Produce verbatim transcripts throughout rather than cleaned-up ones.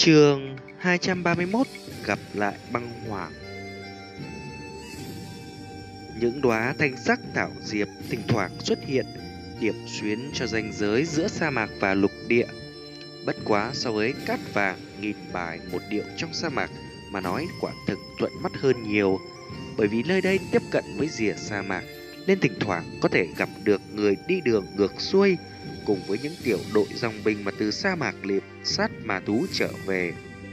Chương hai trăm ba mươi mốt, gặp lại băng hoàng. Những đóa thanh sắc thảo diệp thỉnh thoảng xuất hiện, điểm xuyến cho ranh giới giữa sa mạc và lục địa. Bất quá so với cát vàng nghìn bài một điệu trong sa mạc mà nói, quả thực thuận mắt hơn nhiều. Bởi vì nơi đây tiếp cận với rìa sa mạc, nên thỉnh thoảng có thể gặp được người đi đường ngược xuôi, cùng với những tiểu đội dòng binh mà từ sa mạc liệp sát ma thú trở về.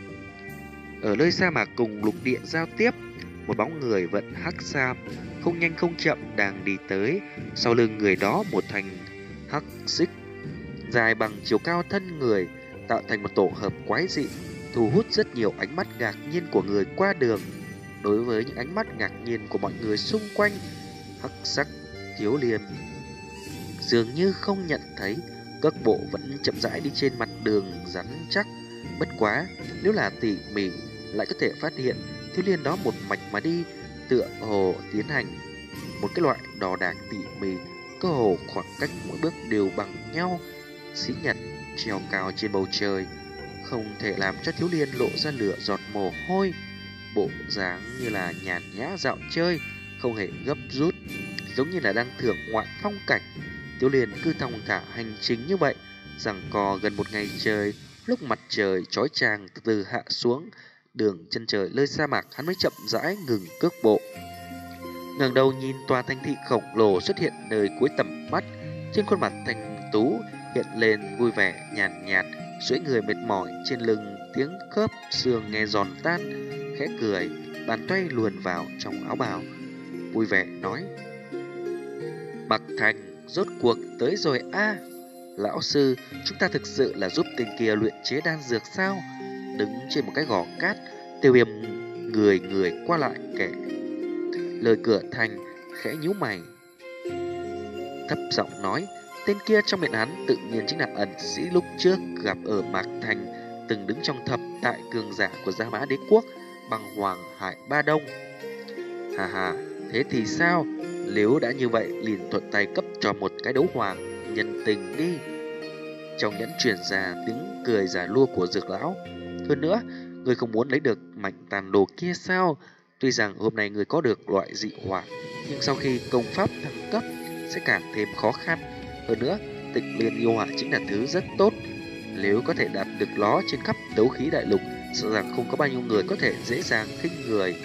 Ở nơi sa mạc cùng lục địa giao tiếp, một bóng người vận hắc sam không nhanh không chậm đang đi tới. Sau lưng người đó một thành hắc xích dài bằng chiều cao thân người, tạo thành một tổ hợp quái dị, thu hút rất nhiều ánh mắt ngạc nhiên của người qua đường. Đối với những ánh mắt ngạc nhiên của mọi người xung quanh, hắc sắc thiếu liêm dường như không nhận thấy, cước bộ vẫn chậm rãi đi trên mặt đường rắn chắc. Bất quá, nếu là tỉ mỉ lại có thể phát hiện thiếu liên đó một mạch mà đi, tựa hồ tiến hành một cái loại đò đạc tỉ mỉ, cơ hồ khoảng cách mỗi bước đều bằng nhau. Sĩ nhật treo cao trên bầu trời, không thể làm cho thiếu liên lộ ra lửa giọt mồ hôi. Bộ dáng như là nhàn nhã dạo chơi, không hề gấp rút, giống như là đang thưởng ngoạn phong cảnh. Thiếu liên cứ thong thả hành trình như vậy, giằng co gần một ngày trời. Lúc mặt trời chói chang từ từ hạ xuống, đường chân trời nơi sa mạc, hắn mới chậm rãi ngừng cước bộ. Ngẩng đầu nhìn tòa thành thị khổng lồ xuất hiện nơi cuối tầm mắt, trên khuôn mặt thanh tú hiện lên vui vẻ nhàn nhạt, duỗi người mệt mỏi trên lưng, tiếng khớp xương nghe giòn tan, khẽ cười, bàn tay luồn vào trong áo bào, vui vẻ nói: Mặc Thành rốt cuộc tới rồi a. À, lão sư, chúng ta thực sự là giúp tên kia luyện chế đan dược sao? Đứng trên một cái gò cát, Tiêu Viêm người người qua lại kể lời cửa thành, khẽ nhíu mày, thấp giọng nói: tên kia trong miệng hắn tự nhiên chính là ẩn sĩ lúc trước gặp ở Mạc Thành, từng đứng trong thập đại cường giả của Gia Mã Đế Quốc, Băng Hoàng Hải Ba Đông. Hà hà, thế thì sao? Nếu đã như vậy, liền thuận tay cấp cho một cái đấu hoàng nhân tình đi. Trong nhẫn truyền ra tiếng cười giả lua của Dược lão. Hơn nữa, người không muốn lấy được mảnh tàn đồ kia sao? Tuy rằng hôm nay người có được loại dị hỏa, nhưng sau khi công pháp thăng cấp sẽ càng thêm khó khăn. Hơn nữa, Tịch Liên yêu hỏa chính là thứ rất tốt. Nếu có thể đạt được nó trên khắp đấu khí đại lục, sợ rằng không có bao nhiêu người có thể dễ dàng khinh người.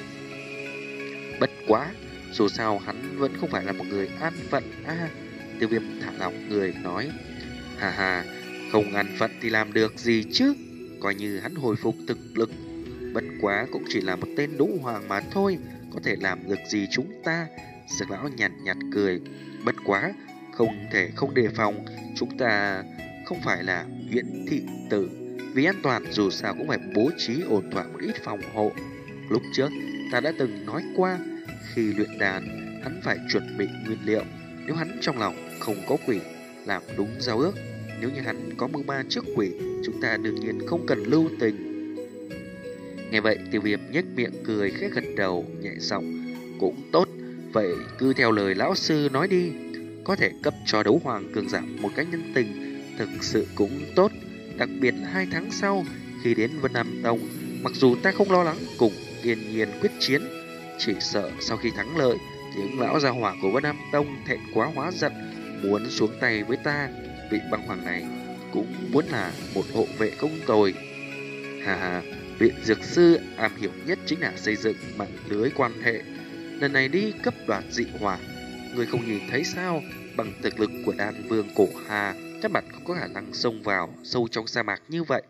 Bất quá, dù sao hắn vẫn không phải là một người an phận a. À, Tiêu Viêm thả lỏng người nói: Hà hà, không an phận thì làm được gì chứ? Coi như hắn hồi phục thực lực, bất quá cũng chỉ là một tên đấu hoàng mà thôi, có thể làm được gì chúng ta? Dược lão nhàn nhạt cười: Bất quá, không thể không đề phòng, chúng ta không phải là viện thị tử, vì an toàn dù sao cũng phải bố trí ổn thỏa một ít phòng hộ. Lúc trước ta đã từng nói qua, khi luyện đàn hắn phải chuẩn bị nguyên liệu. Nếu hắn trong lòng không có quỷ, làm đúng giao ước. Nếu như hắn có mưu ma trước quỷ, chúng ta đương nhiên không cần lưu tình. Nghe vậy, Tiêu Viêm nhếch miệng cười khẽ gật đầu nhẹ giọng: Cũng tốt, vậy cứ theo lời lão sư nói đi. Có thể cấp cho đấu hoàng cường giả một cái nhân tình, thực sự cũng tốt. Đặc biệt là hai tháng sau, khi đến Vân Nam Tông, mặc dù ta không lo lắng cùng Yên Nhiên quyết chiến, chỉ sợ sau khi thắng lợi, những lão gia hỏa của Vân Nam Tông thẹn quá hóa giận, muốn xuống tay với ta. Vị băng hoàng này cũng muốn là một hộ vệ công tồi. Hà hà, viện dược sư am hiểu nhất chính là xây dựng mạng lưới quan hệ. Lần này đi cấp đoạt dị hỏa, người không nhìn thấy sao? Bằng thực lực của đan vương cổ Hà, chắc bạn không có khả năng xông vào sâu trong sa mạc như vậy.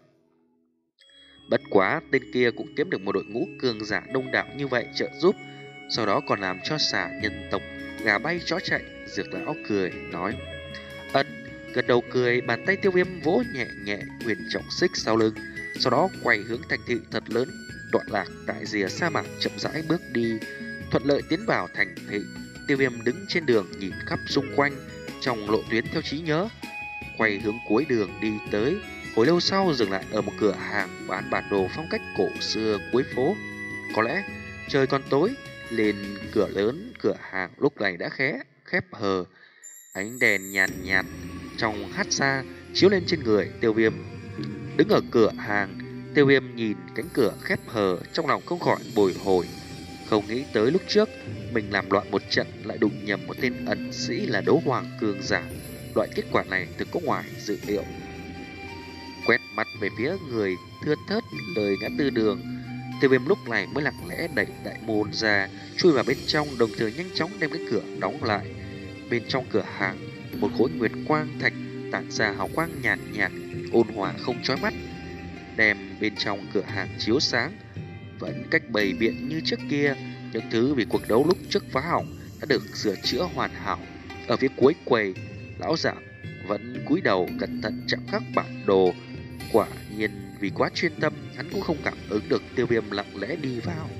Bất quá, tên kia cũng kiếm được một đội ngũ cường giả đông đảo như vậy trợ giúp, sau đó còn làm cho xà nhân tộc gà bay chó chạy. Dược lão cười nói: Ân, gật đầu cười, bàn tay Tiêu Viêm vỗ nhẹ nhẹ huyền trọng xích sau lưng, sau đó quay hướng thành thị thật lớn tọa lạc tại rìa sa mạc, chậm rãi bước đi, thuận lợi tiến vào thành thị. Tiêu Viêm đứng trên đường nhìn khắp xung quanh, trong lộ tuyến theo trí nhớ, quay hướng cuối đường đi tới. Hồi lâu sau dừng lại ở một cửa hàng bán bản đồ phong cách cổ xưa cuối phố. Có lẽ trời còn tối, lên cửa lớn cửa hàng lúc này đã khé khép hờ. Ánh đèn nhàn nhạt trong hát xa chiếu lên trên người Tiêu Viêm. Đứng ở cửa hàng, Tiêu Viêm nhìn cánh cửa khép hờ, trong lòng không khỏi bồi hồi. Không nghĩ tới lúc trước mình làm loạn một trận lại đụng nhầm một tên ẩn sĩ là đấu hoàng cường giả. Loại kết quả này thực có ngoài dự liệu. Quét mắt về phía người thưa thớt lời ngã tư đường, Tiêu Viêm lúc này mới lặng lẽ đẩy đại môn ra, chui vào bên trong, đồng thời nhanh chóng đem cái cửa đóng lại. Bên trong cửa hàng, một khối nguyệt quang thạch tản ra hào quang nhàn nhạt, ôn hòa không chói mắt, đem bên trong cửa hàng chiếu sáng. Vẫn cách bày biện như trước kia, những thứ vì cuộc đấu lúc trước phá hỏng đã được sửa chữa hoàn hảo. Ở phía cuối quầy, lão giả vẫn cúi đầu cẩn thận chạm khắc bản đồ. Quả nhiên vì quá chuyên tâm, hắn cũng không cảm ứng được Tiêu Viêm lặng lẽ đi vào.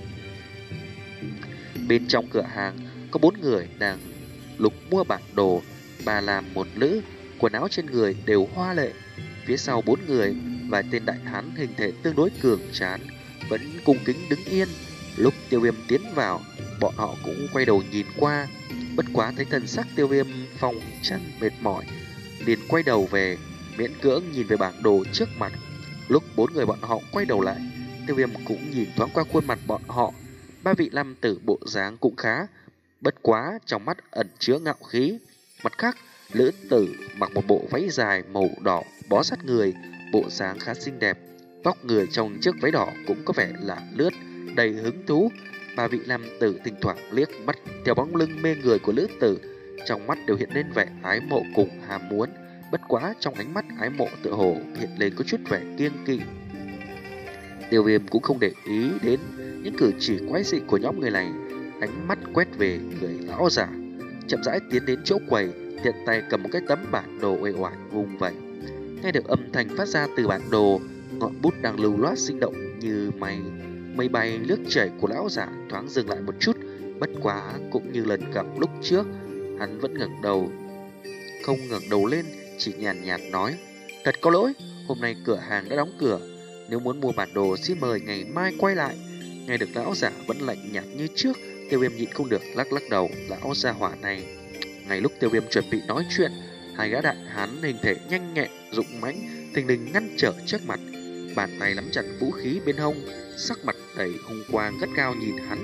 Bên trong cửa hàng có bốn người đang lục mua bản đồ, bà làm một nữ, quần áo trên người đều hoa lệ. Phía sau bốn người, vài tên đại hán hình thể tương đối cường tráng vẫn cung kính đứng yên. Lúc Tiêu Viêm tiến vào, bọn họ cũng quay đầu nhìn qua. Bất quá thấy thần sắc Tiêu Viêm phong trần mệt mỏi, liền quay đầu về, miễn cưỡng nhìn về bản đồ trước mặt. Lúc bốn người bọn họ quay đầu lại, Tiêu Viêm cũng nhìn thoáng qua khuôn mặt bọn họ. Ba vị nam tử bộ dáng cũng khá, bất quá trong mắt ẩn chứa ngạo khí. Mặt khác, lữ tử mặc một bộ váy dài màu đỏ bó sát người, bộ dáng khá xinh đẹp. Vóc người trong chiếc váy đỏ cũng có vẻ là lướt, đầy hứng thú. Ba vị nam tử thỉnh thoảng liếc mắt theo bóng lưng mê người của lữ tử, trong mắt đều hiện lên vẻ ái mộ cùng ham muốn. Bất quá trong ánh mắt ái mộ tựa hồ hiện lên có chút vẻ kiêng kỵ. Tiêu Viêm cũng không để ý đến những cử chỉ quái dị của nhóm người này, ánh mắt quét về người lão giả, chậm rãi tiến đến chỗ quầy, tiện tay cầm một cái tấm bản đồ uể oải vung vẩy. Nghe được âm thanh phát ra từ bản đồ, ngọn bút đang lưu loát sinh động như mây mây bay lướt chảy của lão giả thoáng dừng lại một chút. Bất quá cũng như lần gặp lúc trước, hắn vẫn ngẩng đầu, không ngẩng đầu lên, chỉ nhàn nhạt, nhạt nói: "Thật có lỗi, hôm nay cửa hàng đã đóng cửa. Nếu muốn mua bản đồ xin mời ngày mai quay lại." Nghe được lão giả vẫn lạnh nhạt như trước, Tiêu Viêm nhịn không được lắc lắc đầu. Lão gia hỏa này. Ngay lúc Tiêu Viêm chuẩn bị nói chuyện, hai gã đại hán hình thể nhanh nhẹn, dũng mãnh, thình lình ngăn trở trước mặt, bàn tay nắm chặt vũ khí bên hông, sắc mặt đầy hung quang gắt gao nhìn hắn.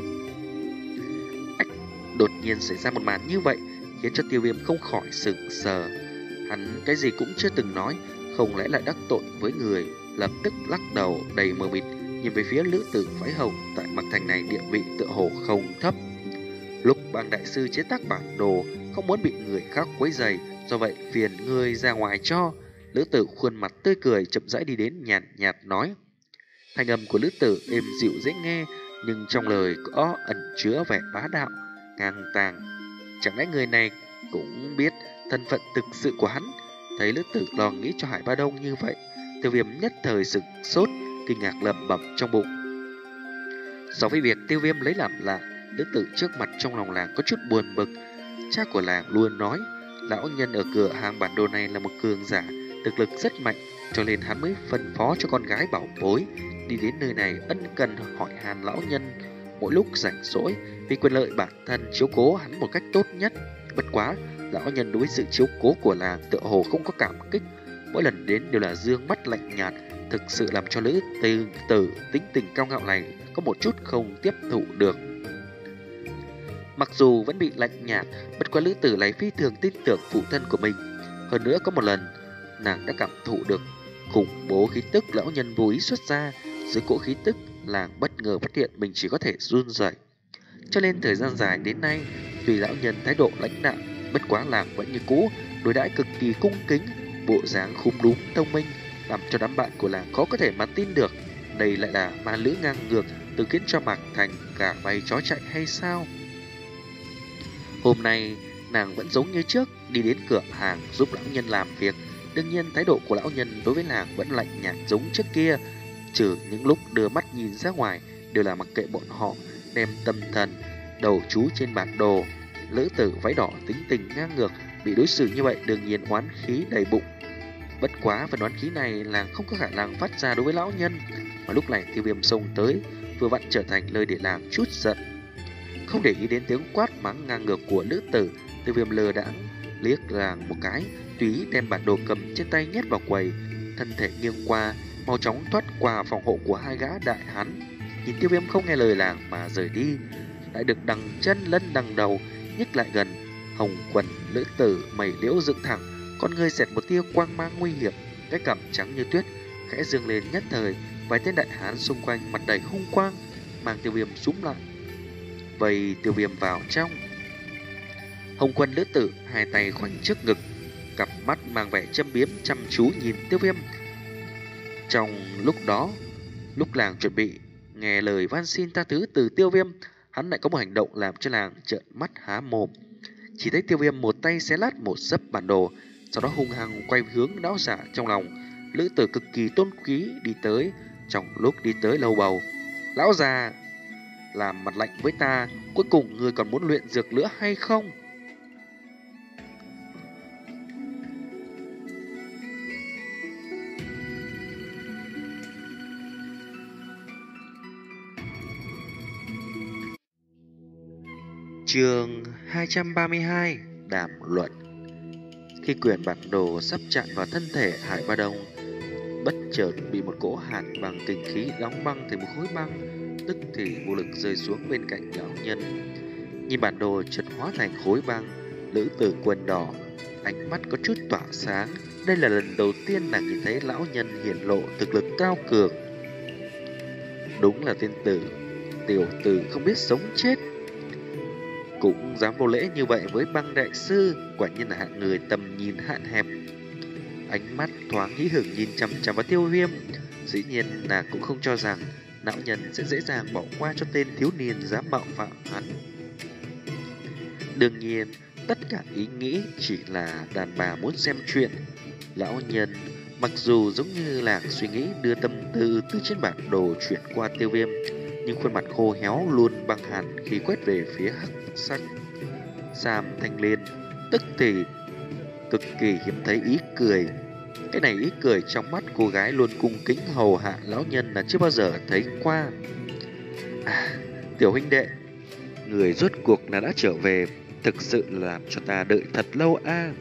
Ách, đột nhiên xảy ra một màn như vậy khiến cho Tiêu Viêm không khỏi sững sờ. Hắn cái gì cũng chưa từng nói, không lẽ lại đắc tội với người? Lập tức lắc đầu đầy mờ mịt, nhìn về phía lữ tử váy hồng. Tại Mạc Thành này địa vị tựa hồ không thấp. Lúc bang đại sư chế tác bản đồ, không muốn bị người khác quấy rầy, do vậy phiền ngươi ra ngoài cho. Lữ tử khuôn mặt tươi cười chậm rãi đi đến, nhàn nhạt, nhạt nói. Thanh âm của lữ tử êm dịu dễ nghe, nhưng trong lời có ẩn chứa vẻ bá đạo, ngang tàng. Chẳng lẽ người này cũng biết thân phận thực sự của hắn? Thấy lữ tử lo nghĩ cho Hải Ba Đông như vậy, Tiêu Viêm nhất thời sửng sốt, kinh ngạc lẩm bẩm trong bụng. So với việc Tiêu Viêm lấy làm lạ, lữ tử trước mặt trong lòng làng có chút buồn bực. Cha của làng luôn nói lão nhân ở cửa hàng bản đồ này là một cường giả, thực lực rất mạnh, cho nên hắn mới phân phó cho con gái bảo bối đi đến nơi này ân cần hỏi han lão nhân mỗi lúc rảnh rỗi, vì quyền lợi bản thân chiếu cố hắn một cách tốt nhất. Bất quá lão nhân đối với sự chiếu cố của làng tựa hồ không có cảm kích, mỗi lần đến đều là dương mắt lạnh nhạt, thực sự làm cho lữ tư tử tính tình cao ngạo này có một chút không tiếp thụ được. Mặc dù vẫn bị lạnh nhạt, bất quá lữ tử này phi thường tin tưởng phụ thân của mình. Hơn nữa có một lần nàng đã cảm thụ được khủng bố khí tức lão nhân vô ý xuất ra. Dưới cỗ khí tức, làng bất ngờ phát hiện mình chỉ có thể run rẩy. Cho nên thời gian dài đến nay, tuy lão nhân thái độ lãnh đạm, bất quá làng vẫn như cũ đối đãi cực kỳ cung kính, bộ dáng khúm núm thông minh, làm cho đám bạn của làng khó có thể mà tin được đây lại là ma nữ ngang ngược từng khiến cho Mạc Thành cả bay chó chạy hay sao. Hôm nay nàng vẫn giống như trước, đi đến cửa hàng giúp lão nhân làm việc. Đương nhiên thái độ của lão nhân đối với nàng vẫn lạnh nhạt giống trước kia, trừ những lúc đưa mắt nhìn ra ngoài đều là mặc kệ bọn họ, đem tâm thần đầu chú trên bản đồ. Lữ tử váy đỏ tính tình ngang ngược, bị đối xử như vậy đương nhiên oán khí đầy bụng. Bất quá phần oán khí này làng không có khả năng phát ra đối với lão nhân, mà lúc này Tiêu Viêm xông tới vừa vặn trở thành lời để làng chút giận. Không để ý đến tiếng quát mắng ngang ngược của nữ tử, Tiêu Viêm lờ đãng liếc làng một cái, tùy đem bản đồ cầm trên tay nhét vào quầy, thân thể nghiêng qua, mau chóng thoát qua phòng hộ của hai gã đại hán. Nhìn Tiêu Viêm không nghe lời làng mà rời đi, lại được đằng chân lân đằng đầu nhích lại gần. Hồng quần lữ tử mày liễu dựng thẳng, con người xẹt một tia quang mang nguy hiểm, cái cằm trắng như tuyết khẽ dương lên nhất thời. Vài tên đại hán xung quanh mặt đầy hung quang, mang Tiêu Viêm súm lại, vây Tiêu Viêm vào trong. Hồng quân lữ tử hai tay khoanh trước ngực, cặp mắt mang vẻ châm biếm chăm chú nhìn Tiêu Viêm. Trong lúc đó, lúc làng chuẩn bị nghe lời van xin tha thứ từ Tiêu Viêm, hắn lại có một hành động làm cho làng trợn mắt há mồm. Chỉ thấy Tiêu Viêm một tay xé lát một sấp bản đồ, sau đó hung hăng quay hướng lão giả trong lòng. Lữ tử cực kỳ tôn quý đi tới. Trong lúc đi tới lầu bầu, lão già làm mặt lạnh với ta, cuối cùng ngươi còn muốn luyện dược nữa hay không? Chương hai trăm ba mươi hai: Đàm luận. Khi quyển bản đồ sắp chạm vào thân thể Hải Ba Đông, bất chợt bị một cỗ hàn băng kinh khí đóng băng thành một khối băng, tức thì vô lực rơi xuống bên cạnh lão nhân. Nhìn bản đồ chợt hóa thành khối băng, lữ tử quần đỏ ánh mắt có chút tỏa sáng. Đây là lần đầu tiên nàng nhìn thấy lão nhân hiển lộ thực lực cao cường. Đúng là tên tử tiểu tử không biết sống chết, cũng dám vô lễ như vậy với băng đại sư, quả nhiên là hạng người tầm nhìn hạn hẹp. Ánh mắt thoáng hí hửng nhìn chằm chằm vào Tiêu Viêm. Dĩ nhiên nàng cũng không cho rằng lão nhân sẽ dễ dàng bỏ qua cho tên thiếu niên dám mạo phạm hắn. Đương nhiên, tất cả ý nghĩ chỉ là đàn bà muốn xem chuyện. Lão nhân mặc dù giống như là suy nghĩ đưa tâm tư từ trên bản đồ chuyển qua Tiêu Viêm, nhưng khuôn mặt khô héo luôn băng hàn khi quét về phía hắc sắc Sam Thanh Liên, tức thì cực kỳ hiếm thấy ý cười. Cái này ý cười trong mắt cô gái luôn cung kính hầu hạ lão nhân là chưa bao giờ thấy qua. À, tiểu huynh đệ, người rốt cuộc là đã trở về, thực sự làm cho ta đợi thật lâu a. À.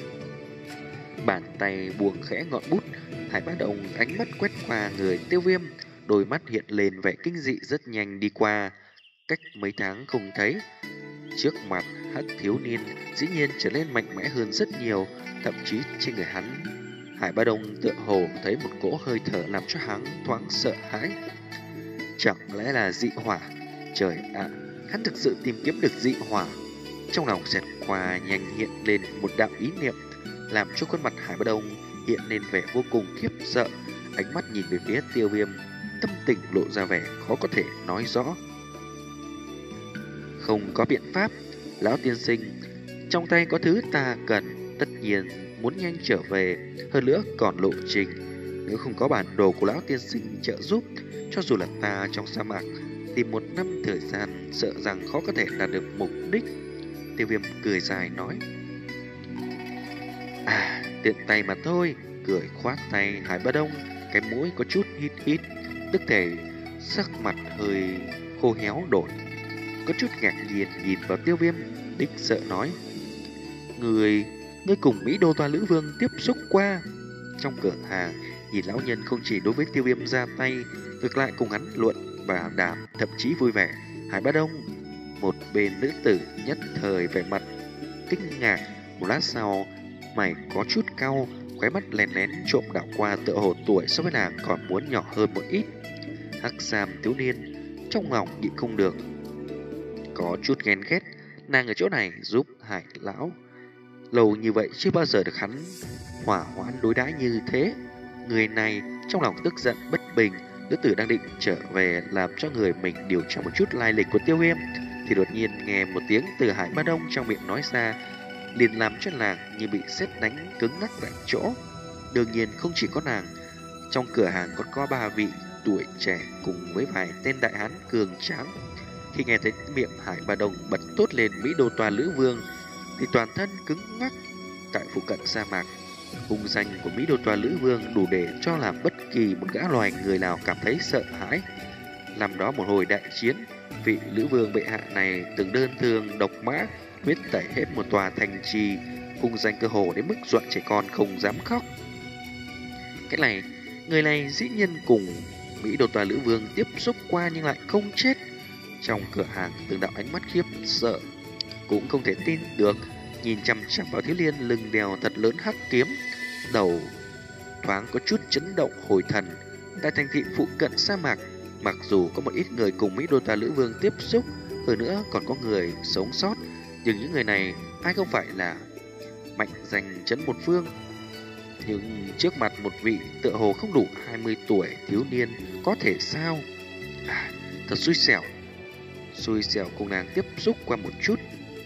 Bàn tay buông khẽ ngọn bút, Hải Bá Đồng ánh mắt quét qua người Tiêu Viêm, đôi mắt hiện lên vẻ kinh dị rất nhanh đi qua. Cách mấy tháng không thấy, trước mặt hắc thiếu niên dĩ nhiên trở nên mạnh mẽ hơn rất nhiều, thậm chí trên người hắn, Hải Ba Đông tựa hồ thấy một cỗ hơi thở làm cho hắn thoáng sợ hãi. Chẳng lẽ là dị hỏa? Trời ạ, hắn thực sự tìm kiếm được dị hỏa. Trong lòng xẹt qua nhanh hiện lên một đạo ý niệm, làm cho khuôn mặt Hải Ba Đông hiện lên vẻ vô cùng khiếp sợ. Ánh mắt nhìn về phía Tiêu Viêm, tâm tình lộ ra vẻ khó có thể nói rõ. Không có biện pháp, lão tiên sinh, trong tay có thứ ta cần, tất nhiên muốn nhanh trở về, hơn nữa còn lộ trình. Nếu không có bản đồ của lão tiên sinh trợ giúp, cho dù là ta trong sa mạc tìm một năm thời gian, sợ rằng khó có thể đạt được mục đích. Tiêu Viêm cười dài nói. À, tiện tay mà thôi. Cười khoát tay Hải Ba Đông, cái mũi có chút hít hít, tức thể sắc mặt hơi khô héo đổi, có chút ngạc nhiên nhìn vào Tiêu Viêm, đích sợ nói: Người, ngươi cùng Mỹ Đô Toa Lữ Vương tiếp xúc qua. Trong cửa hàng, nhìn lão nhân không chỉ đối với Tiêu Viêm ra tay, ngược lại cùng hắn luận và đàm, thậm chí vui vẻ. Hải Ba Đông, một bên nữ tử nhất thời vẻ mặt kinh ngạc, một lát sau mày có chút cau, khóe mắt lén lén trộm đảo qua, tựa hồ tuổi so với nàng còn muốn nhỏ hơn một ít. Hắc Sam thiếu niên trong lòng nhịn không được, có chút ghen ghét nàng ở chỗ này giúp Hải lão lâu như vậy chưa bao giờ được hắn hỏa hoãn đối đãi như thế. Người này trong lòng tức giận bất bình. Nữ tử đang định trở về làm cho người mình điều tra một chút lai lịch của Tiêu Viêm, thì đột nhiên nghe một tiếng từ Hải Ba Đông trong miệng nói ra, liền làm cho nàng như bị sét đánh cứng ngắc tại chỗ. Đương nhiên không chỉ có nàng, trong cửa hàng còn có ba vị tuổi trẻ cùng với vài tên đại hán cường tráng. Khi nghe thấy miệng Hải Ba Đông bật tốt lên Mỹ Đô Toa Lữ Vương, thì toàn thân cứng ngắc. Tại phụ cận sa mạc, hung danh của Mỹ Đô Toa Lữ Vương đủ để cho làm bất kỳ một gã loài người nào cảm thấy sợ hãi. Làm đó một hồi đại chiến, vị Lữ Vương bệ hạ này từng đơn thương độc mã huyết tẩy hết một tòa thành trì, hung danh cơ hồ đến mức dọa trẻ con không dám khóc. Cái này Người này dĩ nhiên cùng Mỹ Đô Toa Lữ Vương tiếp xúc qua nhưng lại không chết. Trong cửa hàng từng đạo ánh mắt khiếp sợ, cũng không thể tin được, nhìn chăm chăm vào Thiếu Liên lưng đèo thật lớn hắc kiếm, đầu thoáng có chút chấn động hồi thần. Tại thành thị phụ cận sa mạc, mặc dù có một ít người cùng Mỹ Đô Toa Lữ Vương tiếp xúc, hơn nữa còn có người sống sót, nhưng những người này ai không phải là mạnh giành chấn một phương. Nhưng trước mặt một vị tựa hồ không đủ hai mươi tuổi thiếu niên có thể sao? À, thật xui xẻo. Xui xẻo cùng nàng tiếp xúc qua một chút.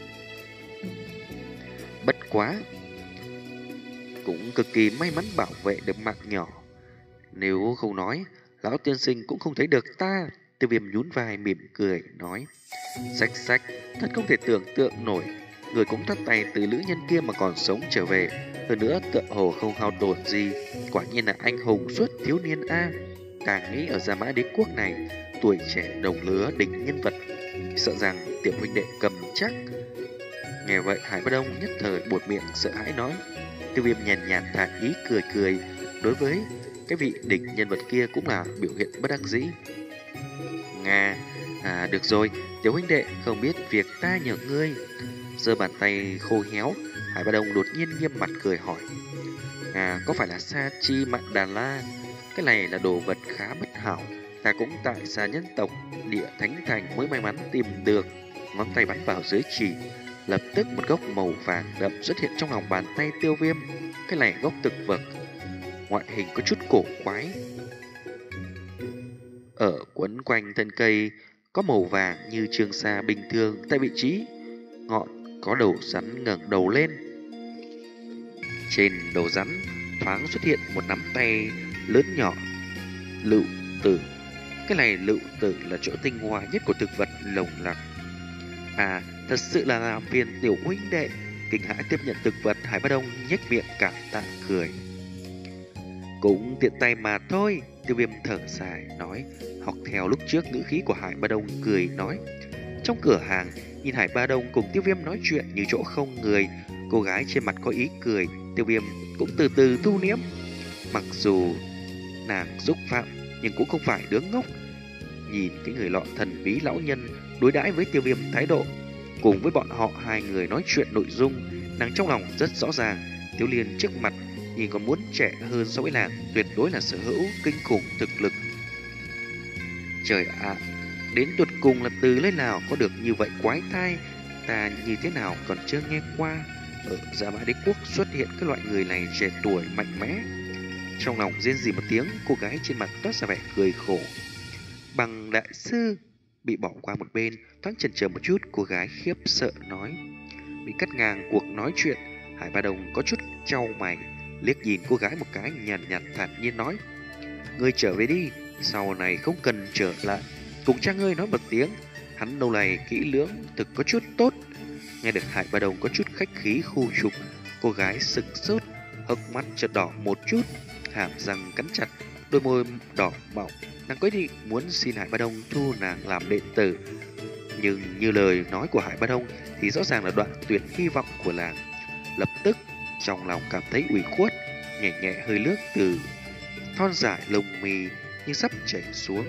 Bất quá, cũng cực kỳ may mắn bảo vệ được mạng nhỏ. Nếu không nói, lão tiên sinh cũng không thấy được ta. Tiêu Viêm nhún vai mỉm cười nói: Xách xách, thật không thể tưởng tượng nổi, người cũng thắt tay từ nữ nhân kia mà còn sống trở về, hơn nữa tựa hồ không hao tổn gì. Quả nhiên là anh hùng suốt thiếu niên a. Ta nghĩ ở Gia Mã Đế quốc này, tuổi trẻ đồng lứa đỉnh nhân vật, sợ rằng tiểu huynh đệ cầm chắc. Nghe vậy Hải Bất Đông nhất thời buột miệng sợ hãi nói. Tiêu Viêm nhàn nhạt thản ý cười cười, đối với cái vị đỉnh nhân vật kia cũng là biểu hiện bất đắc dĩ. Nga, à được rồi, tiểu huynh đệ không biết việc ta nhờ ngươi. Giơ bàn tay khô héo, Hải Ba Đông đột nhiên nghiêm mặt cười hỏi: À, có phải là Sa Chi Mạn Đà La? Cái này là đồ vật khá bất hảo, ta cũng tại xa nhân tộc địa thánh thành mới may mắn tìm được. Ngón tay bắn vào dưới chỉ, lập tức một gốc màu vàng đậm xuất hiện trong lòng bàn tay Tiêu Viêm. Cái này gốc thực vật, ngoại hình có chút cổ quái. Ở quấn quanh thân cây có màu vàng như trường sa bình thường, tại vị trí ngọn có đầu rắn ngẩng đầu lên. Trên đầu rắn thoáng xuất hiện một nắm tay lớn nhỏ. Lựu tử. Cái này lựu tử là chỗ tinh hoa nhất của thực vật lồng lặc. À, thật sự là làm phiền tiểu huynh đệ. Kinh hãi tiếp nhận thực vật, Hải Bá Đông nhếch miệng cảm tạ cười. Cũng tiện tay mà thôi. Tiêu Viêm thở dài nói, học theo lúc trước ngữ khí của Hải Ba Đông cười nói. Trong cửa hàng, nhìn Hải Ba Đông cùng Tiêu Viêm nói chuyện như chỗ không người, cô gái trên mặt có ý cười. Tiêu Viêm cũng từ từ thu liễm. Mặc dù nàng xúc phạm, nhưng cũng không phải đứa ngốc. Nhìn cái người lọ thần bí lão nhân đối đãi với Tiêu Viêm thái độ, cùng với bọn họ hai người nói chuyện nội dung, nàng trong lòng rất rõ ràng. Tiêu Liên trước mặt nhìn còn muốn trẻ hơn so với nàng, tuyệt đối là sở hữu kinh khủng thực lực. Trời ạ, à, đến tuột cùng là từ nơi nào có được như vậy quái thai, ta như thế nào còn chưa nghe qua. Ở Gia Mã Đế quốc xuất hiện cái loại người này trẻ tuổi mạnh mẽ. Trong lòng rên rỉ một tiếng, cô gái trên mặt toát ra vẻ cười khổ. Bằng đại sư bị bỏ qua một bên, thoáng chần chờ một chút, cô gái khiếp sợ nói. Bị cắt ngang cuộc nói chuyện, Hải Ba Đông có chút chau mày, liếc nhìn cô gái một cái, nhàn nhạt thản nhiên nói: Ngươi trở về đi, sau này không cần trở lại. Cùng cha ngươi nói một tiếng, hắn lâu này kỹ lưỡng thực có chút tốt. Nghe được Hải Ba Đông có chút khách khí khu trục, cô gái sực sốt, hốc mắt chợt đỏ một chút, hàm răng cắn chặt, đôi môi đỏ mọng. Nàng quyết định muốn xin Hải Ba Đông thu nàng làm đệ tử. Nhưng như lời nói của Hải Ba Đông thì rõ ràng là đoạn tuyệt hy vọng của nàng. Lập tức trong lòng cảm thấy ủy khuất, nhẹ nhẹ hơi nước từ thon dài lông mi nhưng sắp chảy xuống.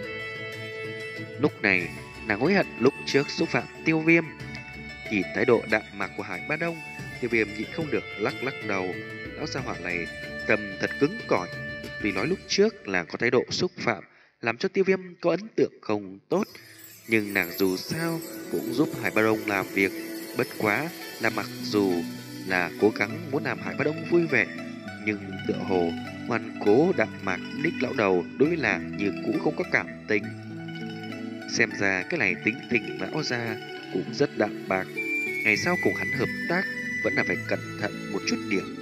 Lúc này nàng hối hận lúc trước xúc phạm Tiêu Viêm. Nhìn thái độ đạm mạc của Hải Ba Đông, Tiêu Viêm nhịn không được lắc lắc đầu. Lão gia hỏa này tâm thật cứng cỏi. Vì nói lúc trước là có thái độ xúc phạm, làm cho Tiêu Viêm có ấn tượng không tốt, nhưng nàng dù sao cũng giúp Hải Ba Đông làm việc. Bất quá là mặc dù là cố gắng muốn làm Hải Ba Đông vui vẻ, nhưng tựa hồ ngoan cố đạm mạc đích lão đầu đối với nàng như cũ không có cảm tình. Xem ra cái này tính tình lão gia cũng rất đạm bạc. Ngày sau cùng hắn hợp tác vẫn là phải cẩn thận một chút điểm.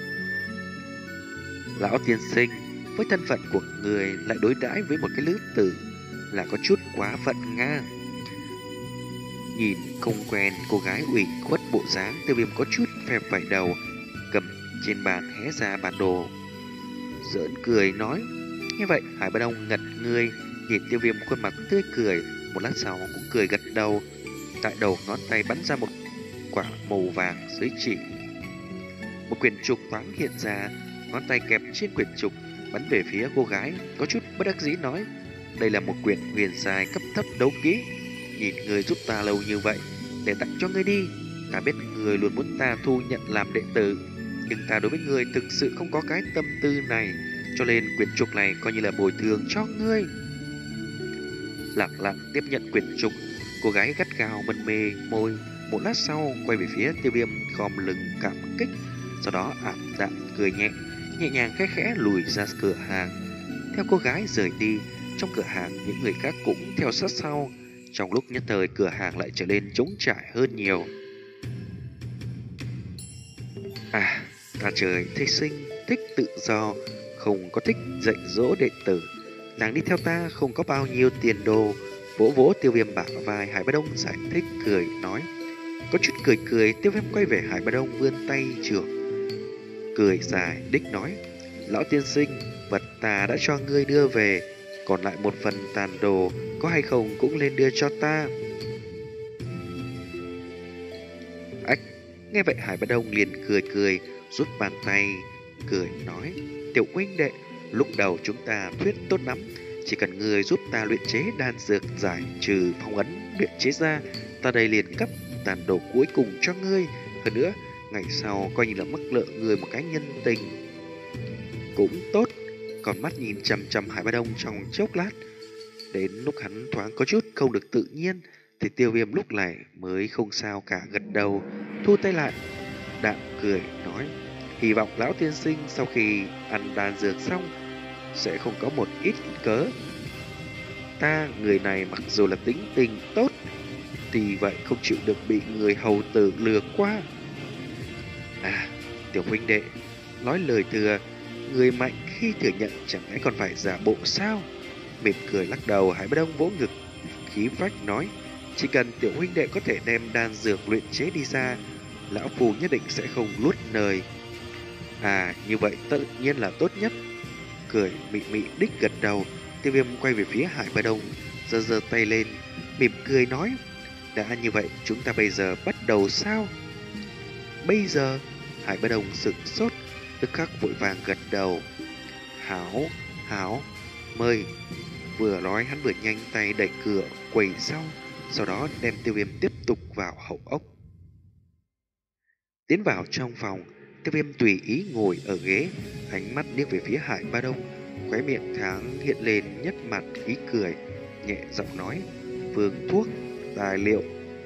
Lão tiên sinh, với thân phận của người lại đối đãi với một cái lữ tử là có chút quá phận nga. Nhìn không quen cô gái ủy khuất bộ dáng, Tiêu Viêm có chút phe vải đầu, cầm trên bàn hé ra bản đồ, giỡn cười nói. Như vậy Hải Ba Đông ngẩn người, nhìn Tiêu Viêm khuôn mặt tươi cười, một lát sau cũng cười gật đầu. Tại đầu ngón tay bắn ra một quả màu vàng dưới chỉ. Một quyển trục thoáng hiện ra, ngón tay kẹp trên quyển trục, bắn về phía cô gái, có chút bất đắc dĩ nói: đây là một quyển huyền giai cấp thấp đấu kỹ, nhìn người giúp ta lâu như vậy, để tặng cho ngươi đi. Ta biết người luôn muốn ta thu nhận làm đệ tử, nhưng ta đối với người thực sự không có cái tâm tư này, cho nên quyển trục này coi như là bồi thường cho ngươi. Lặng lặng tiếp nhận quyển trục, cô gái gắt gao mân mê môi, một lát sau quay về phía Tiêu Viêm khom lưng cảm kích, sau đó ảm đạm cười nhẹ, nhẹ nhàng khẽ khẽ lùi ra cửa hàng. Theo cô gái rời đi, trong cửa hàng những người khác cũng theo sát sau. Trong lúc nhất thời cửa hàng lại trở nên trống trải hơn nhiều. À, ta trời thích sinh, thích tự do, không có thích dạy dỗ đệ tử. Nàng đi theo ta không có bao nhiêu tiền đồ. Vỗ vỗ Tiêu Viêm bả vai, Hải Bá Đông giải thích cười nói. Có chút cười cười, Tiêu Viêm quay về Hải Bá Đông vươn tay trưởng, cười dài đích nói: lão tiên sinh, vật ta đã cho ngươi đưa về, còn lại một phần tàn đồ có hay không cũng lên đưa cho ta. Ách, nghe vậy Hải Bá Đông liền cười cười, rút bàn tay cười nói: tiểu huynh đệ, lúc đầu chúng ta thuyết tốt lắm, chỉ cần ngươi giúp ta luyện chế đan dược giải trừ phong ấn luyện chế ra, ta đây liền cấp tàn đồ cuối cùng cho ngươi. Hơn nữa, ngày sau coi như là mắc nợ người một cái nhân tình cũng tốt. Còn mắt nhìn chằm chằm Hải Bá Đông trong chốc lát, đến lúc hắn thoáng có chút không được tự nhiên, thì Tiêu Viêm lúc này mới không sao cả, gật đầu thu tay lại, đạm cười nói: hy vọng lão tiên sinh sau khi ăn đan dược xong sẽ không có một ít cớ. Ta người này mặc dù là tính tình tốt, thì vậy không chịu được bị người hầu tử lừa qua. À, tiểu huynh đệ, nói lời thừa, người mạnh khi thừa nhận chẳng lẽ còn phải giả bộ sao? Mỉm cười lắc đầu, Hải Bá Đông vỗ ngực khí phách nói: chỉ cần tiểu huynh đệ có thể đem đan dược luyện chế đi ra, lão phù nhất định sẽ không nuốt lời. À, như vậy tất nhiên là tốt nhất. Cười mị mị đích gật đầu, Tiêu Viêm quay về phía Hải Bá Đông, giơ giơ tay lên, mỉm cười nói: đã như vậy chúng ta bây giờ bắt đầu sao? Bây giờ? Hải Bá Đông sửng sốt, tức khắc vội vàng gật đầu. Hảo, hảo, mời. Vừa nói hắn vừa nhanh tay đẩy cửa quầy sau, sau đó đem Tiêu Viêm tiếp tục vào hậu ốc. Tiến vào trong phòng, Tiêu Viêm tùy ý ngồi ở ghế, ánh mắt liếc về phía Hải Bá Đông, khóe miệng thoáng hiện lên nhất mặt ý cười, nhẹ giọng nói: phương thuốc, tài liệu.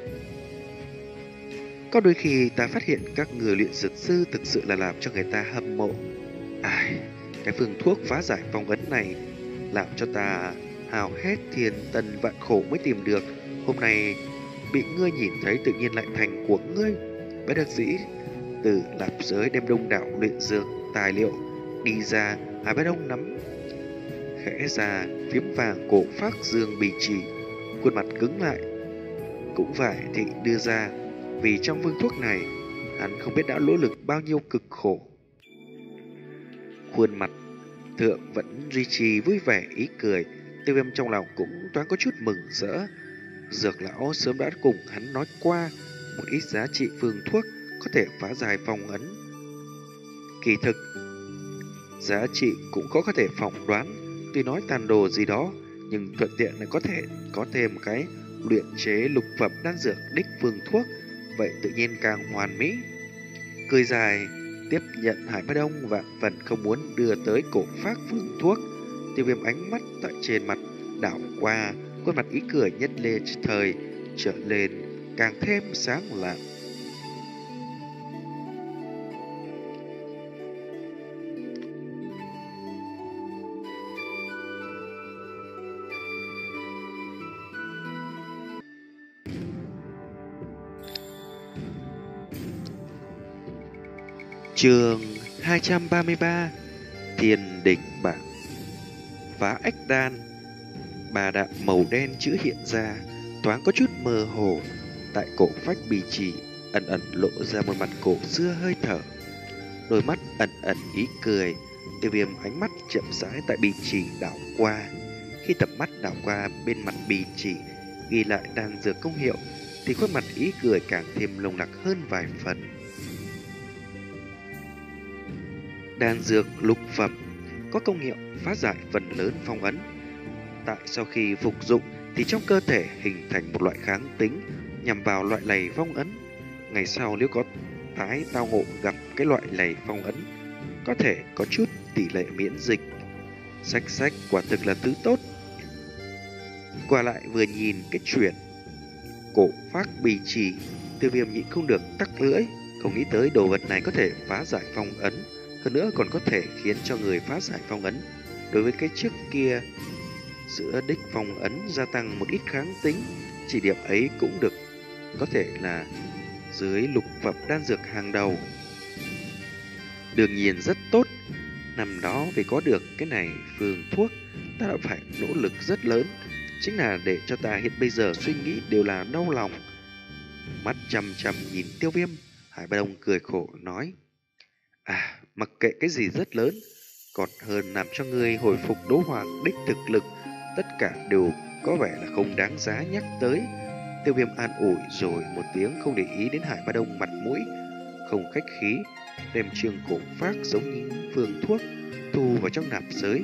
Có đôi khi ta phát hiện các người luyện dược sư thực sự là làm cho người ta hâm mộ. Ai, cái phương thuốc phá giải phong ấn này làm cho ta hào hết thiên tân vạn khổ mới tìm được. Hôm nay bị ngươi nhìn thấy tự nhiên lại thành của ngươi. Bất đắc dĩ từ lạp giới đem đông đảo luyện dược tài liệu đi ra. Hải Bá Đông nắm khẽ ra phiếm vàng cổ phác dương bì trì, khuôn mặt cứng lại. Cũng phải thị đưa ra, vì trong phương thuốc này hắn không biết đã nỗ lực bao nhiêu cực khổ. Khuôn mặt thượng vẫn duy trì vui vẻ ý cười. Tiêu Viêm trong lòng cũng thoáng có chút mừng rỡ. Dược lão sớm đã cùng hắn nói qua, một ít giá trị phương thuốc có thể phá giải phong ấn. Kỳ thực giá trị cũng có có thể phỏng đoán, tuy nói tàn đồ gì đó, nhưng thuận tiện là có thể có thêm một cái luyện chế lục phẩm đan dược đích phương thuốc, vậy tự nhiên càng hoàn mỹ. Cười dài tiếp nhận Hải Bá Đông vạn phần không muốn đưa tới cổ phác phương thuốc. Tiêu Viêm ánh mắt tại trên mặt đảo qua, khuôn mặt ý cười nhất lê thời trở lên càng thêm sáng lạng. Chương hai trăm ba mươi ba: Thiên đỉnh bảng. Phá ách đan. Bà đạm màu đen chữ hiện ra, thoáng có chút mơ hồ. Tại cổ phách bì trì ẩn ẩn lộ ra một mặt cổ xưa hơi thở, đôi mắt ẩn ẩn ý cười. Tiêu Viêm ánh mắt chậm rãi tại bì trì đảo qua. Khi tầm mắt đảo qua bên mặt bì trì ghi lại đan dược công hiệu, thì khuôn mặt ý cười càng thêm lồng lặc hơn vài phần. Đan dược lục phẩm, có công hiệu phá giải phần lớn phong ấn. Tại sau khi phục dụng thì trong cơ thể hình thành một loại kháng tính nhằm vào loại lầy phong ấn. Ngày sau nếu có tái tao ngộ gặp cái loại lầy phong ấn, có thể có chút tỷ lệ miễn dịch. Sách sách quả thực là thứ tốt. Qua lại vừa nhìn cái chuyện cổ phác bì chỉ, Tiêu Viêm nhịn không được tắc lưỡi, không nghĩ tới đồ vật này có thể phá giải phong ấn, hơn nữa còn có thể khiến cho người phá giải phong ấn đối với cái trước kia giữa đích phong ấn gia tăng một ít kháng tính, chỉ điểm ấy cũng được có thể là dưới lục phẩm đan dược hàng đầu. Đương nhiên rất tốt. Năm đó vì có được cái này phương thuốc, ta đã phải nỗ lực rất lớn, chính là để cho ta hiện bây giờ suy nghĩ đều là đau lòng. Mắt chăm chăm nhìn Tiêu Viêm, Hải Ba Đông cười khổ nói: À, mặc kệ cái gì rất lớn, còn hơn làm cho ngươi hồi phục đấu hoàng đích thực lực, tất cả đều có vẻ là không đáng giá nhắc tới. Tiêu Viêm an ủi rồi một tiếng, không để ý đến Hải Ba Đông mặt mũi, không khách khí, đem trường cổ phác giống như phương thuốc thu vào trong nạp giới.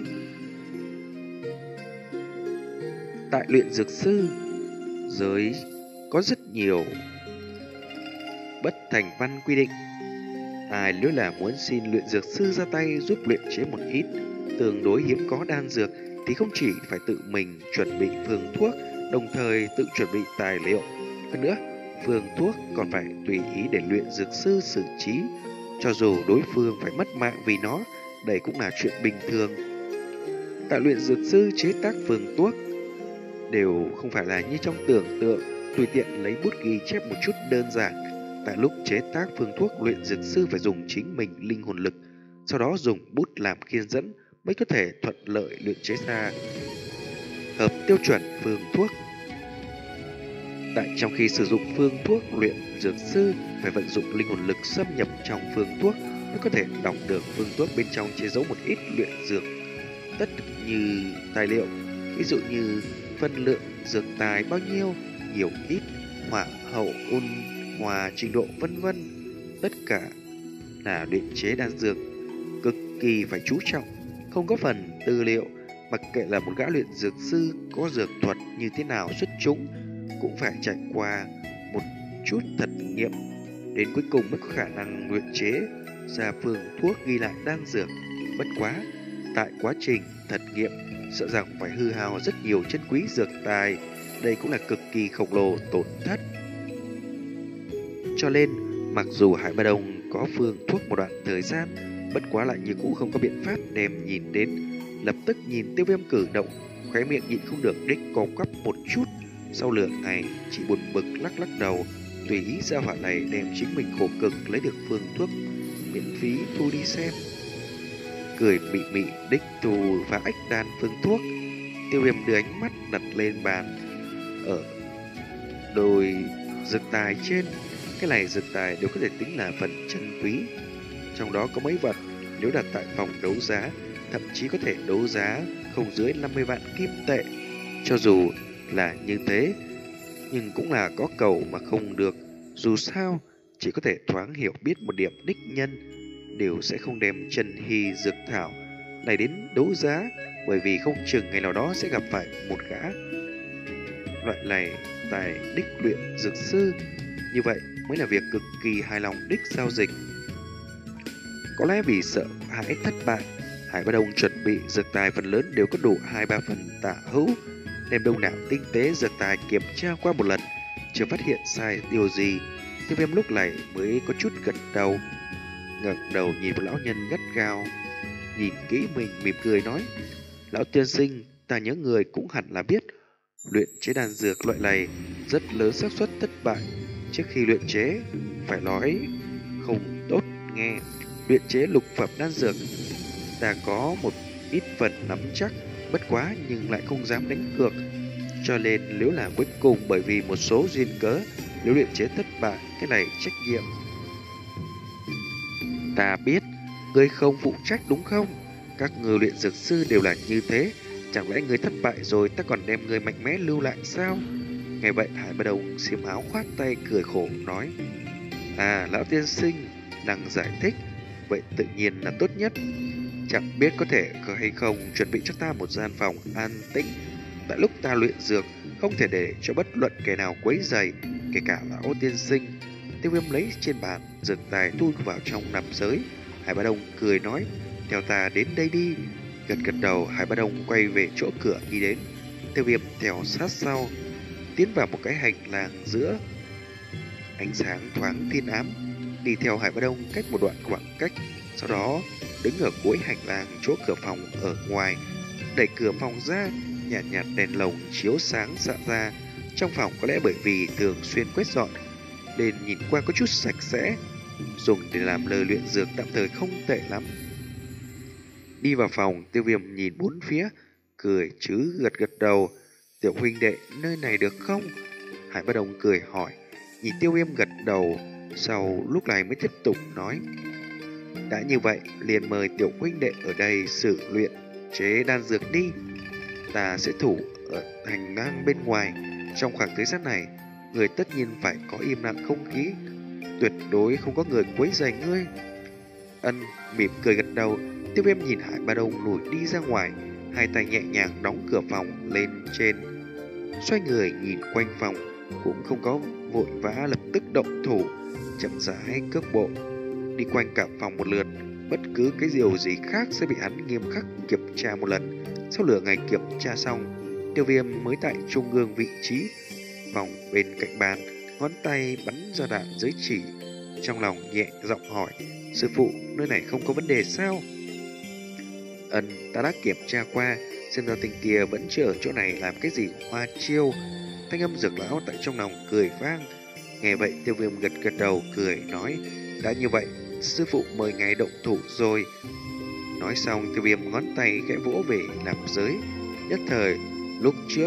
Tại luyện dược sư giới có rất nhiều bất thành văn quy định. Ai nếu là muốn xin luyện dược sư ra tay giúp luyện chế một ít tương đối hiếm có đan dược thì không chỉ phải tự mình chuẩn bị phương thuốc, đồng thời tự chuẩn bị tài liệu. Hơn nữa, phương thuốc còn phải tùy ý để luyện dược sư xử trí, cho dù đối phương phải mất mạng vì nó, đây cũng là chuyện bình thường. Tại luyện dược sư chế tác phương thuốc đều không phải là như trong tưởng tượng, tùy tiện lấy bút ghi chép một chút đơn giản. Tại lúc chế tác phương thuốc, luyện dược sư phải dùng chính mình linh hồn lực, sau đó dùng bút làm khiên dẫn mới có thể thuận lợi luyện chế ra hợp tiêu chuẩn phương thuốc. Tại trong khi sử dụng phương thuốc, luyện dược sư phải vận dụng linh hồn lực xâm nhập trong phương thuốc mới có thể đọc được phương thuốc bên trong chế giấu một ít luyện dược tất như tài liệu, ví dụ như phân lượng dược tài bao nhiêu, nhiều ít, hỏa hậu ôn hòa trình độ vân vân. Tất cả là luyện chế đan dược cực kỳ phải chú trọng, không có phần tư liệu, mặc kệ là một gã luyện dược sư có dược thuật như thế nào xuất chúng cũng phải trải qua một chút thật nghiệm, đến cuối cùng mới có khả năng luyện chế ra phương thuốc ghi lại đan dược. Bất quá, tại quá trình thật nghiệm sợ rằng phải hư hao rất nhiều chân quý dược tài, đây cũng là cực kỳ khổng lồ tổn thất. Cho nên, mặc dù Hải Ba Đông có phương thuốc một đoạn thời gian, bất quá lại như cũ không có biện pháp đem nhìn đến. Lập tức nhìn Tiêu Viêm cử động, khóe miệng nhịn không được đích co quắp một chút. Sau lửa ngày chỉ buồn bực lắc lắc đầu, tùy ý ra hỏa này đem chính mình khổ cực lấy được phương thuốc miễn phí thu đi xem. Cười mị mị đích thu và ách đan phương thuốc. Tiêu Viêm đưa ánh mắt đặt lên bàn ở đôi dược tài trên. Cái này dược tài đều có thể tính là phần chân quý, trong đó có mấy vật nếu đặt tại phòng đấu giá thậm chí có thể đấu giá không dưới năm mươi vạn kim tệ. Cho dù là như thế, nhưng cũng là có cầu mà không được. Dù sao, chỉ có thể thoáng hiểu biết một điểm đích nhân đều sẽ không đem chân hy dược thảo này đến đấu giá, bởi vì không chừng ngày nào đó sẽ gặp phải một gã loại này tài đích luyện dược sư. Như vậy mới là việc cực kỳ hài lòng đích giao dịch. Có lẽ vì sợ hãi thất bại, Hải Ba Đông chuẩn bị dược tài phần lớn đều có đủ hai ba phần tả hữu, đem đông đảo tinh tế dược tài kiểm tra qua một lần, chưa phát hiện sai điều gì. Tiêu Viêm lúc này mới có chút gật đầu, ngẩng đầu nhìn một lão nhân gắt gao, nhìn kỹ mình mỉm cười nói: Lão tiên sinh, ta nhớ người cũng hẳn là biết, luyện chế đan dược loại này rất lớn xác suất thất bại. Trước khi luyện chế phải nói không tốt nghe. Luyện chế lục phẩm đan dược ta có một ít phần nắm chắc, bất quá nhưng lại không dám đánh cược. Cho nên nếu là cuối cùng bởi vì một số duyên cớ, nếu luyện chế thất bại, cái này trách nhiệm ta biết, ngươi không phụ trách đúng không? Các người luyện dược sư đều là như thế, chẳng lẽ ngươi thất bại rồi ta còn đem ngươi mạnh mẽ lưu lại sao? Nghe vậy Hải Ba Đông xiêm áo khoát tay cười khổ nói: À, lão tiên sinh đang giải thích, vậy tự nhiên là tốt nhất. Chẳng biết có thể có hay không chuẩn bị cho ta một gian phòng an tĩnh. Tại lúc ta luyện dược, không thể để cho bất luận kẻ nào quấy rầy, kể cả lão tiên sinh. Tiêu Viêm lấy trên bàn dược tài thu vào trong nạp giới. Hải Bá Đông cười nói, theo ta đến đây đi. Gật gật đầu, Hải Bá Đông quay về chỗ cửa đi đến. Tiêu Viêm theo sát sau, tiến vào một cái hành lang giữa ánh sáng thoáng thiên ám, đi theo Hải Bá Đông cách một đoạn khoảng cách, sau đó đứng ở cuối hành lang chỗ cửa phòng ở ngoài, đẩy cửa phòng ra, nhạt nhạt đèn lồng chiếu sáng xạ ra. Trong phòng có lẽ bởi vì thường xuyên quét dọn nên nhìn qua có chút sạch sẽ, dùng để làm lời luyện dược tạm thời không tệ lắm. Đi vào phòng, Tiêu Viêm nhìn bốn phía, cười chứ gật gật đầu. Tiểu huynh đệ, nơi này được không? Hải Bá Đông cười hỏi, nhìn Tiêu Viêm gật đầu, sau lúc này mới tiếp tục nói, đã như vậy, liền mời tiểu huynh đệ ở đây xử luyện chế đan dược đi. Ta sẽ thủ ở hành lang bên ngoài. Trong khoảng thời gian này, người tất nhiên phải có im lặng không khí, tuyệt đối không có người quấy rầy ngươi. Ân mỉm cười gật đầu. Tiêu Viêm nhìn Hải Bá Đông lùi đi ra ngoài, hai tay nhẹ nhàng đóng cửa phòng lên trên, xoay người nhìn quanh phòng, cũng không có vội vã lập tức động thủ, chậm rãi cước bộ đi quanh cả phòng một lượt. Bất cứ cái điều gì khác sẽ bị hắn nghiêm khắc kiểm tra một lần. Sau nửa ngày kiểm tra xong, Tiêu Viêm mới tại trung ương vị trí vòng bên cạnh bàn, ngón tay bắn ra đạn giới chỉ, trong lòng nhẹ giọng hỏi, sư phụ, nơi này không có vấn đề sao? Ân, ta đã kiểm tra qua, xem ra tình kia vẫn chưa ở chỗ này làm cái gì hoa chiêu. Thanh âm Dược lão tại trong lòng cười vang. Nghe vậy, Tiêu Viêm gật gật đầu cười nói, đã như vậy, sư phụ mời ngài động thủ rồi. Nói xong, Tiêu Viêm ngón tay gãy vỗ về nạp giới. Nhất thời, lúc trước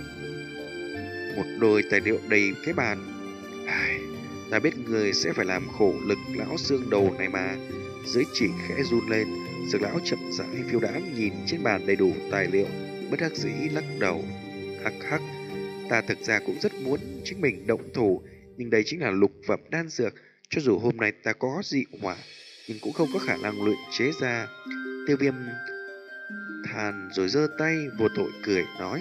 một đôi tài liệu đầy cái bàn. Ai, ta biết người sẽ phải làm khổ lực lão xương đầu này mà. Giới chỉ khẽ run lên, Dược lão chậm rãi phiêu đãng nhìn trên bàn đầy đủ tài liệu, bất đắc dĩ lắc đầu. Hắc hắc, ta thực ra cũng rất muốn chính mình động thủ, nhưng đây chính là lục phẩm đan dược, cho dù hôm nay ta có dị hỏa, nhưng cũng không có khả năng luyện chế ra. Tiêu Viêm than rồi giơ tay vô tội cười nói.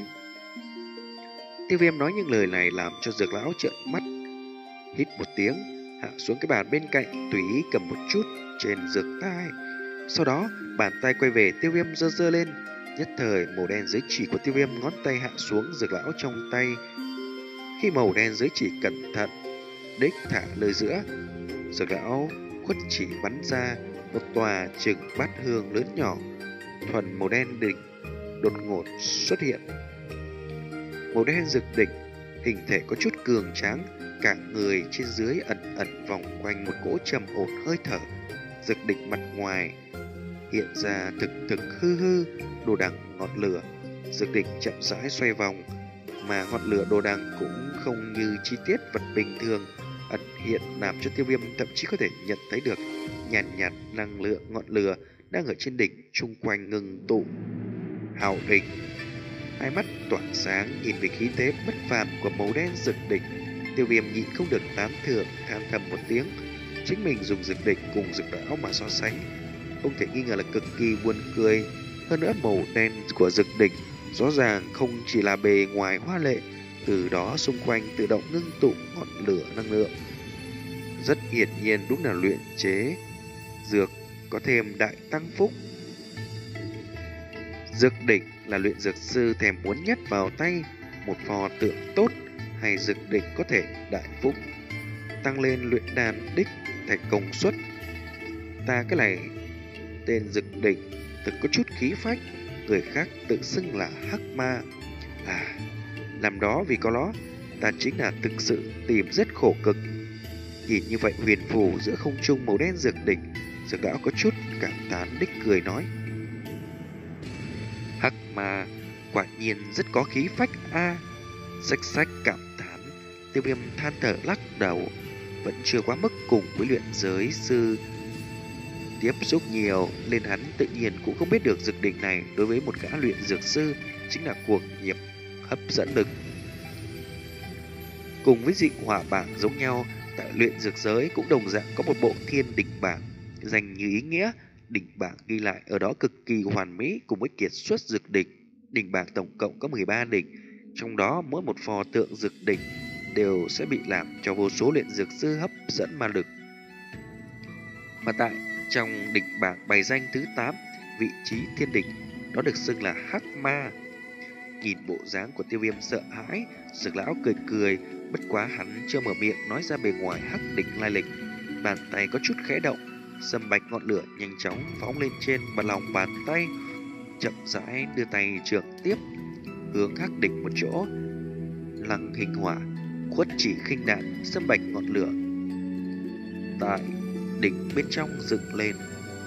Tiêu Viêm nói những lời này làm cho Dược lão trợn mắt, hít một tiếng, hạ xuống cái bàn bên cạnh, tùy ý cầm một chút trên dược tai. Sau đó, bàn tay quay về Tiêu Viêm giơ giơ lên, nhất thời màu đen giới chỉ của Tiêu Viêm ngón tay hạ xuống Dược lão trong tay. Khi màu đen giới chỉ cẩn thận đích thả lời giữa, Dược lão khuất chỉ bắn ra một tòa chừng bát hương lớn nhỏ, thuần màu đen đỉnh đột ngột xuất hiện. Màu đen rực đỉnh, hình thể có chút cường tráng, cả người trên dưới ẩn ẩn vòng quanh một cỗ trầm ổn hơi thở. Rực đỉnh mặt ngoài hiện ra thực thực hư hư đồ đằng ngọn lửa. Rực đỉnh chậm rãi xoay vòng, mà ngọn lửa đồ đằng cũng không như chi tiết vật bình thường ẩn hiện, làm cho Tiêu Viêm thậm chí có thể nhận thấy được nhàn nhạt, nhạt năng lượng ngọn lửa đang ở trên đỉnh chung quanh ngừng tụ. Hào đỉnh, hai mắt tỏa sáng nhìn về khí thế bất phàm của màu đen rực đỉnh. Tiêu Viêm nhịn không được tán thưởng, than thầm một tiếng. Chính mình dùng rực đỉnh cùng Dược lão mà so sánh, không thể nghi ngờ là cực kỳ buồn cười. Hơn nữa, màu đen của rực đỉnh rõ ràng không chỉ là bề ngoài hoa lệ, từ đó xung quanh tự động ngưng tụ ngọn lửa năng lượng. Rất hiển nhiên đúng là luyện chế dược có thêm đại tăng phúc. Dược đỉnh là luyện dược sư thèm muốn nhất vào tay, một pho tượng tốt hay dược đỉnh có thể đại phúc, tăng lên luyện đan đích thành công suất. Ta cái này tên dược đỉnh thực có chút khí phách, người khác tự xưng là hắc ma. À, làm đó vì có nó, ta chính là thực sự tìm rất khổ cực. Nhìn như vậy huyền phù giữa không trung màu đen dược đỉnh, Dược lão có chút cảm thán đích cười nói, hắc ma quả nhiên rất có khí phách a. À. Xách xách cảm thán, Tiêu Viêm than thở lắc đầu, vẫn chưa quá mức cùng với luyện giới sư tiếp xúc nhiều, nên hắn tự nhiên cũng không biết được dược đỉnh này đối với một gã luyện dược sư chính là cuồng nhiệt hấp dẫn lực. Cùng với dị hỏa bảng giống nhau, tại luyện dược giới cũng đồng dạng có một bộ thiên đỉnh bảng, dành như ý nghĩa đỉnh bảng ghi lại ở đó cực kỳ hoàn mỹ cùng với kiệt xuất dược đỉnh. Đỉnh bảng tổng cộng có mười ba đỉnh, trong đó mỗi một pho tượng dược đỉnh đều sẽ bị làm cho vô số luyện dược sư hấp dẫn ma lực. Mà tại trong đỉnh bảng bày danh thứ tám, vị trí thiên đỉnh, đó được xưng là Hắc Ma. Nhìn bộ dáng của Tiêu Viêm sợ hãi, Dược lão cười cười, bất quá hắn chưa mở miệng nói ra bề ngoài hắc đỉnh lai lịch. Bàn tay có chút khẽ động, sâm bạch ngọn lửa nhanh chóng phóng lên trên bàn lòng bàn tay, chậm rãi đưa tay trượng tiếp hướng hắc đỉnh một chỗ, lăng hình hỏa, khuất chỉ khinh đạn, sâm bạch ngọn lửa tại đỉnh bên trong dựng lên.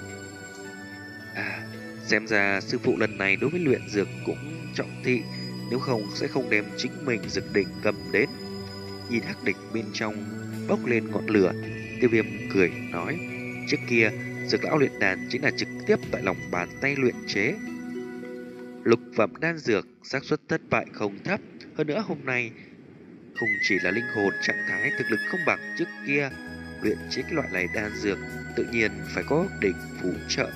À, xem ra sư phụ lần này đối với luyện dược cũng trọng thị, nếu không sẽ không đem chính mình dược đỉnh cầm đến. Nhìn hắc đỉnh bên trong bốc lên ngọn lửa, Tiêu Viêm cười nói, trước kia dược lão luyện đàn chính là trực tiếp tại lòng bàn tay luyện chế lục phẩm đan dược, xác suất thất bại không thấp. Hơn nữa hôm nay không chỉ là linh hồn trạng thái thực lực không bằng trước kia, luyện chế cái loại này đan dược tự nhiên phải có đỉnh phù trợ.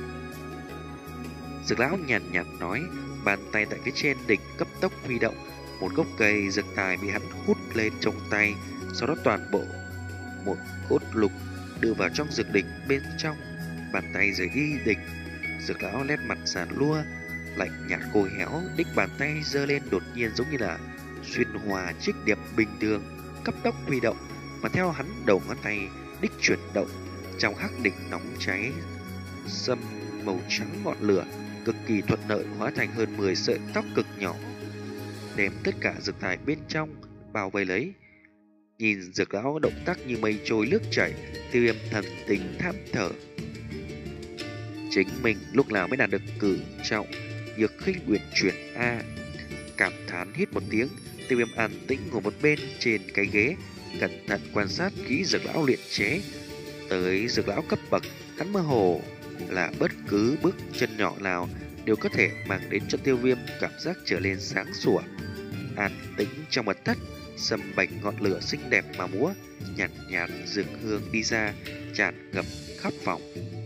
Dược lão nhàn nhạt nói, bàn tay tại phía trên đỉnh cấp tốc huy động, một gốc cây dược tài bị hắn hút lên trong tay, sau đó toàn bộ một cốt lục đưa vào trong dược đỉnh bên trong. Bàn tay rời đi đỉnh, dược lão nét mặt giàn lua, lạnh nhạt khô héo, đích bàn tay giơ lên đột nhiên giống như là xuyên hòa trích điệp bình thường, cấp tốc huy động, mà theo hắn đầu ngón tay đích chuyển động, trong hắc đỉnh nóng cháy sâm màu trắng ngọn lửa cực kỳ thuận lợi hóa thành hơn mười sợi tóc cực nhỏ, đem tất cả dược tài bên trong bao vây lấy. Nhìn dược lão động tác như mây trôi nước chảy, Tiêu Viêm thần tình thảm thở. Chính mình lúc nào mới đạt được cử trọng dược khinh uyển chuyển a? Cảm thán hít một tiếng, Tiêu Viêm an tĩnh ngồi một bên trên cái ghế, cẩn thận quan sát kỹ dược lão luyện chế. Tới dược lão cấp bậc, hắn mơ hồ là bất cứ bước chân nhỏ nào đều có thể mang đến cho Tiêu Viêm cảm giác trở lên sáng sủa. An tĩnh trong mật thất, sâm bạch ngọn lửa xinh đẹp mà múa, nhạt nhạt dược hương đi ra, tràn ngập khắp phòng.